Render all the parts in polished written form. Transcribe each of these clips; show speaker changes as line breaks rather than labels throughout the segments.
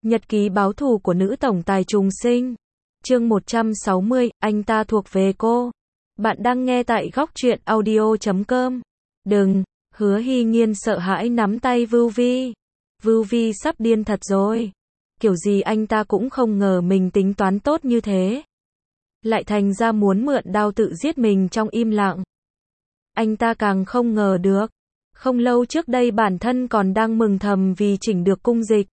Nhật ký báo thù của nữ tổng tài trùng sinh. Chương 160, anh ta thuộc về cô. Bạn đang nghe tại góc truyện audio.com. Đừng, Hứa Hy Nhiên sợ hãi nắm tay Vưu Vi. Vưu Vi sắp điên thật rồi. Kiểu gì anh ta cũng không ngờ mình tính toán tốt như thế. Lại thành ra muốn mượn đao tự giết mình trong im lặng. Anh ta càng không ngờ được. Không lâu trước đây bản thân còn đang mừng thầm vì chỉnh được cung dịch.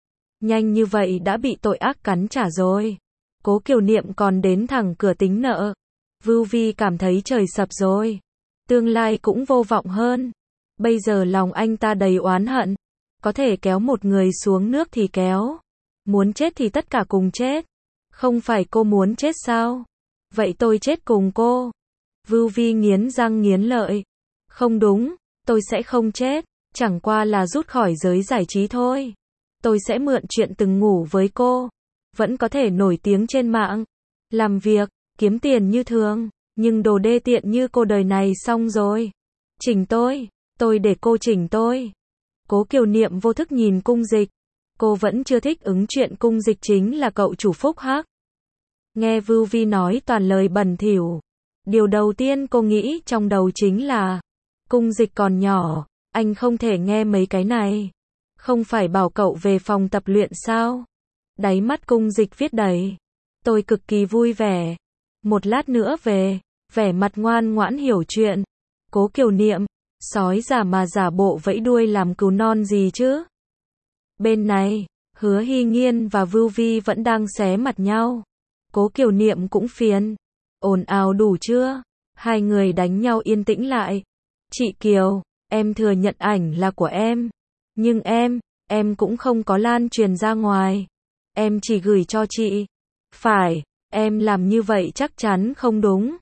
Nhanh như vậy đã bị tội ác cắn trả rồi. Cố Kiều Niệm còn đến thẳng cửa tính nợ. Vưu Vi cảm thấy trời sập rồi. Tương lai cũng vô vọng hơn. Bây giờ lòng anh ta đầy oán hận. Có thể kéo một người xuống nước thì kéo. Muốn chết thì tất cả cùng chết. Không phải cô muốn chết sao? Vậy tôi chết cùng cô. Vưu Vi nghiến răng nghiến lợi. Không đúng, tôi sẽ không chết. Chẳng qua là rút khỏi giới giải trí thôi. Tôi sẽ mượn chuyện từng ngủ với cô. Vẫn có thể nổi tiếng trên mạng. Làm việc, kiếm tiền như thường. Nhưng đồ đê tiện như cô đời này xong rồi. Chỉnh tôi để cô chỉnh tôi. Cố Kiều Niệm vô thức nhìn cung dịch. Cô vẫn chưa thích ứng chuyện cung dịch chính là cậu chủ phúc hắc. Nghe Vưu Vi nói toàn lời bẩn thỉu. Điều đầu tiên cô nghĩ trong đầu chính là cung dịch còn nhỏ, anh không thể nghe mấy cái này. Không phải bảo cậu về phòng tập luyện sao? Đáy mắt cung dịch viết đầy. Tôi cực kỳ vui vẻ. Một lát nữa về, vẻ mặt ngoan ngoãn hiểu chuyện. Cố Kiều Niệm, sói già mà giả bộ vẫy đuôi làm cừu non gì chứ? Bên này, Hứa Hy Nhiên và Vưu Vi vẫn đang xé mặt nhau. Cố Kiều Niệm cũng phiền. Ồn ào đủ chưa? Hai người đánh nhau yên tĩnh lại. Chị Kiều, em thừa nhận ảnh là của em. Nhưng em cũng không có lan truyền ra ngoài. Em chỉ gửi cho chị. Phải, em làm như vậy chắc chắn không đúng.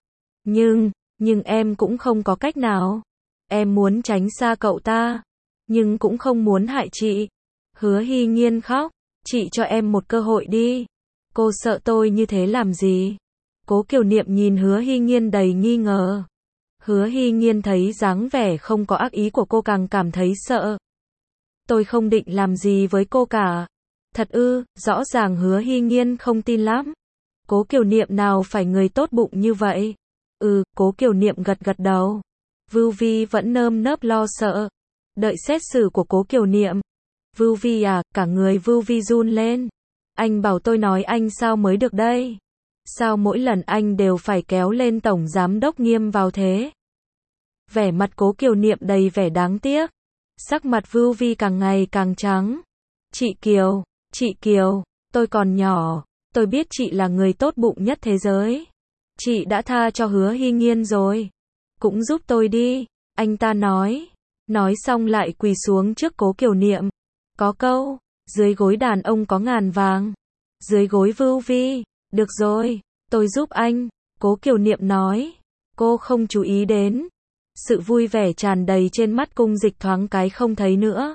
Nhưng em cũng không có cách nào. Em muốn tránh xa cậu ta. Nhưng cũng không muốn hại chị. Hứa Hy Nhiên khóc. Chị cho em một cơ hội đi. Cô sợ tôi như thế làm gì? Cố Kiều Niệm nhìn Hứa Hy Nhiên đầy nghi ngờ. Hứa Hy Nhiên thấy dáng vẻ không có ác ý của cô càng cảm thấy sợ. Tôi không định làm gì với cô cả. Thật ư? Rõ ràng Hứa Hy Nhiên không tin lắm. Cố Kiều Niệm nào phải người tốt bụng như vậy? Cố Kiều Niệm gật gật đầu. Vưu Vi vẫn nơm nớp lo sợ. Đợi xét xử của Cố Kiều Niệm. Vưu Vi à, cả người Vưu Vi run lên. Anh bảo tôi nói anh sao mới được đây? Sao mỗi lần anh đều phải kéo lên tổng giám đốc Nghiêm vào thế? Vẻ mặt Cố Kiều Niệm đầy vẻ đáng tiếc. Sắc mặt Vưu Vi càng ngày càng trắng. Chị Kiều, tôi còn nhỏ. Tôi biết chị là người tốt bụng nhất thế giới. Chị đã tha cho Hứa Hy Nhiên rồi. Cũng giúp tôi đi, anh ta nói. Nói xong lại quỳ xuống trước Cố Kiều Niệm. Có câu, dưới gối đàn ông có ngàn vàng. Dưới gối Vưu Vi, được rồi, tôi giúp anh. Cố Kiều Niệm nói. Cô không chú ý đến. Sự vui vẻ tràn đầy trên mắt cung dịch thoáng cái không thấy nữa.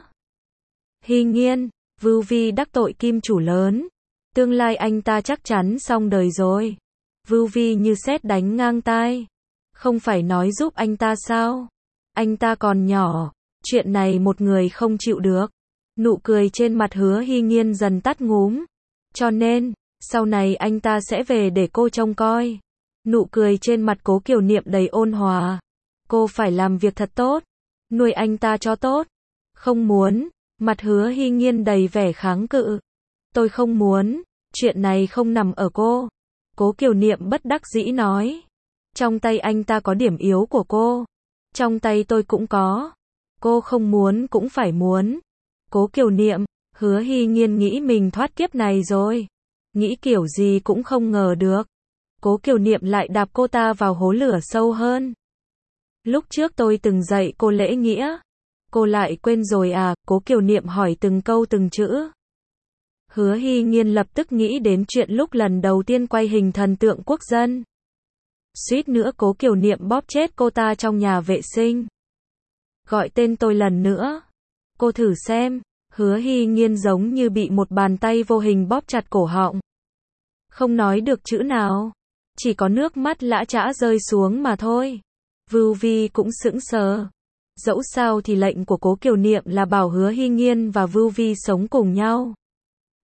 Hy Nhiên, Vưu Vi đắc tội kim chủ lớn. Tương lai anh ta chắc chắn xong đời rồi. Vưu Vi như sét đánh ngang tai. Không phải nói giúp anh ta sao? Anh ta còn nhỏ. Chuyện này một người không chịu được. Nụ cười trên mặt Hứa Hy Nhiên dần tắt ngúm. Cho nên, sau này anh ta sẽ về để cô trông coi. Nụ cười trên mặt Cố Kiều Niệm đầy ôn hòa. Cô phải làm việc thật tốt. Nuôi anh ta cho tốt. Không muốn. Mặt Hứa Hy Nhiên đầy vẻ kháng cự. Tôi không muốn. Chuyện này không nằm ở cô. Cố Kiều Niệm bất đắc dĩ nói. Trong tay anh ta có điểm yếu của cô. Trong tay tôi cũng có. Cô không muốn cũng phải muốn. Cố Kiều Niệm, Hứa Hy Nhiên nghĩ mình thoát kiếp này rồi. Nghĩ kiểu gì cũng không ngờ được. Cố Kiều Niệm lại đạp cô ta vào hố lửa sâu hơn. Lúc trước tôi từng dạy cô lễ nghĩa. Cô lại quên rồi à? Cố Kiều Niệm hỏi từng câu từng chữ. Hứa Hy Nhiên lập tức nghĩ đến chuyện lúc lần đầu tiên quay hình thần tượng quốc dân. Suýt nữa Cố Kiều Niệm bóp chết cô ta trong nhà vệ sinh. Gọi tên tôi lần nữa. Cô thử xem. Hứa Hy Nhiên giống như bị một bàn tay vô hình bóp chặt cổ họng. Không nói được chữ nào. Chỉ có nước mắt lã chã rơi xuống mà thôi. Vưu Vi cũng sững sờ. Dẫu sao thì lệnh của Cố Kiều Niệm là bảo Hứa Hy Nhiên và Vưu Vi sống cùng nhau.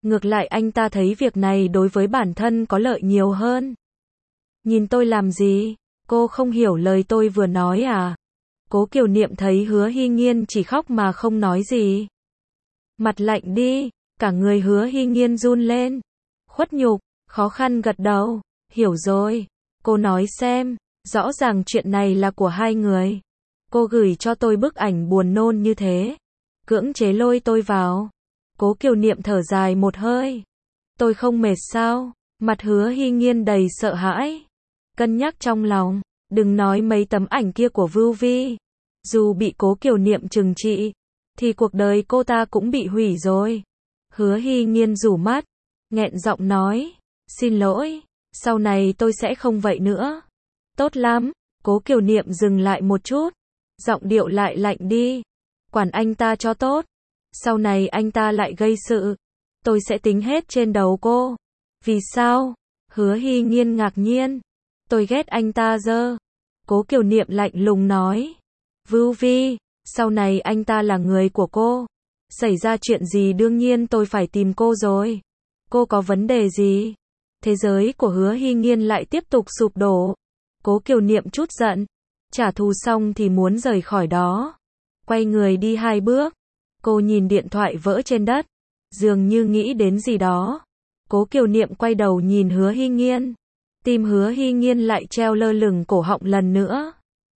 Ngược lại anh ta thấy việc này đối với bản thân có lợi nhiều hơn. Nhìn tôi làm gì? Cô không hiểu lời tôi vừa nói à? Cố Kiều Niệm thấy Hứa Hy Nhiên chỉ khóc mà không nói gì. Mặt lạnh đi, cả người Hứa Hy Nhiên run lên. Khuất nhục, khó khăn gật đầu, hiểu rồi. Cô nói xem, rõ ràng chuyện này là của hai người. Cô gửi cho tôi bức ảnh buồn nôn như thế. Cưỡng chế lôi tôi vào. Cố Kiều Niệm thở dài một hơi. Tôi không mệt sao? Mặt Hứa Hy Nhiên đầy sợ hãi. Cân nhắc trong lòng, đừng nói mấy tấm ảnh kia của Vưu Vi. Dù bị Cố Kiều Niệm trừng trị, thì cuộc đời cô ta cũng bị hủy rồi. Hứa Hy Nhiên rủ mắt, nghẹn giọng nói, xin lỗi, sau này tôi sẽ không vậy nữa. Tốt lắm, Cố Kiều Niệm dừng lại một chút, giọng điệu lại lạnh đi. Quản anh ta cho tốt, sau này anh ta lại gây sự, tôi sẽ tính hết trên đầu cô. Vì sao? Hứa Hy Nhiên ngạc nhiên. Tôi ghét anh ta dơ. Cố Kiều Niệm lạnh lùng nói. Vưu Vi, sau này anh ta là người của cô. Xảy ra chuyện gì đương nhiên tôi phải tìm cô rồi. Cô có vấn đề gì? Thế giới của Hứa Hy Nhiên lại tiếp tục sụp đổ. Cố Kiều Niệm chút giận. Trả thù xong thì muốn rời khỏi đó. Quay người đi 2 bước. Cô nhìn điện thoại vỡ trên đất. Dường như nghĩ đến gì đó. Cố Kiều Niệm quay đầu nhìn Hứa Hy Nhiên. Tim Hứa Hy Nhiên lại treo lơ lửng cổ họng lần nữa.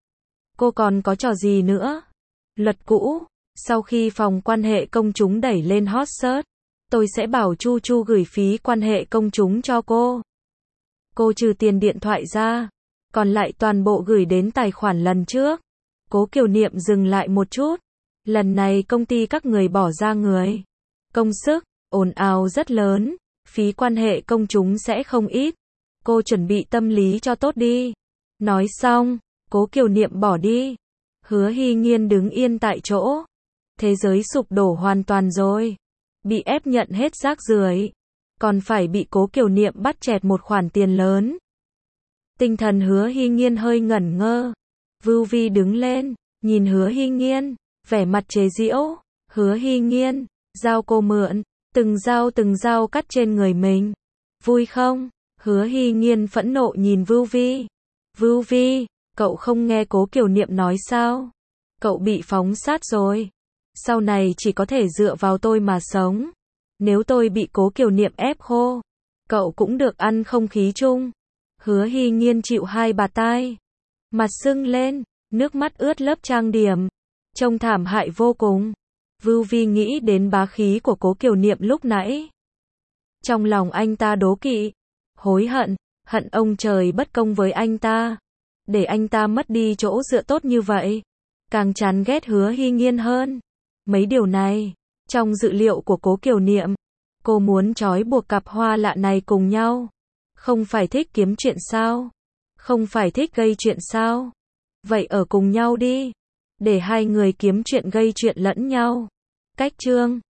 Cô còn có trò gì nữa? Luật cũ, sau khi phòng quan hệ công chúng đẩy lên hot search, tôi sẽ bảo Chu Chu gửi phí quan hệ công chúng cho cô. Cô trừ tiền điện thoại ra, còn lại toàn bộ gửi đến tài khoản lần trước. Cố Kiều Niệm dừng lại một chút. Lần này công ty các người bỏ ra người, công sức, ồn ào rất lớn, phí quan hệ công chúng sẽ không ít. Cô chuẩn bị tâm lý cho tốt đi. Nói xong, Cố Kiều Niệm bỏ đi. Hứa Hy Nhiên đứng yên tại chỗ. Thế giới sụp đổ hoàn toàn rồi. Bị ép nhận hết rác rưởi, còn phải bị Cố Kiều Niệm bắt chẹt một khoản tiền lớn. Tinh thần Hứa Hy Nhiên hơi ngẩn ngơ. Vưu Vi đứng lên, nhìn Hứa Hy Nhiên, vẻ mặt chế giễu. Hứa Hy Nhiên, dao cô mượn, từng dao cắt trên người mình. Vui không? Hứa Hy Nhiên phẫn nộ nhìn Vưu Vi. Vưu Vi, cậu không nghe Cố Kiều Niệm nói sao? Cậu bị phóng sát rồi. Sau này chỉ có thể dựa vào tôi mà sống. Nếu tôi bị Cố Kiều Niệm ép khô, cậu cũng được ăn không khí chung. Hứa Hy Nhiên chịu 2 bạt tai. Mặt sưng lên, nước mắt ướt lớp trang điểm. Trông thảm hại vô cùng. Vưu Vi nghĩ đến bá khí của Cố Kiều Niệm lúc nãy. Trong lòng anh ta đố kỵ, hối hận, hận ông trời bất công với anh ta. Để anh ta mất đi chỗ dựa tốt như vậy. Càng chán ghét Hứa Hy Nhiên hơn. Mấy điều này, trong dự liệu của Cố Kiều Niệm. Cô muốn trói buộc cặp hoa lạ này cùng nhau. Không phải thích kiếm chuyện sao? Không phải thích gây chuyện sao? Vậy ở cùng nhau đi. Để hai người kiếm chuyện gây chuyện lẫn nhau. Cách chương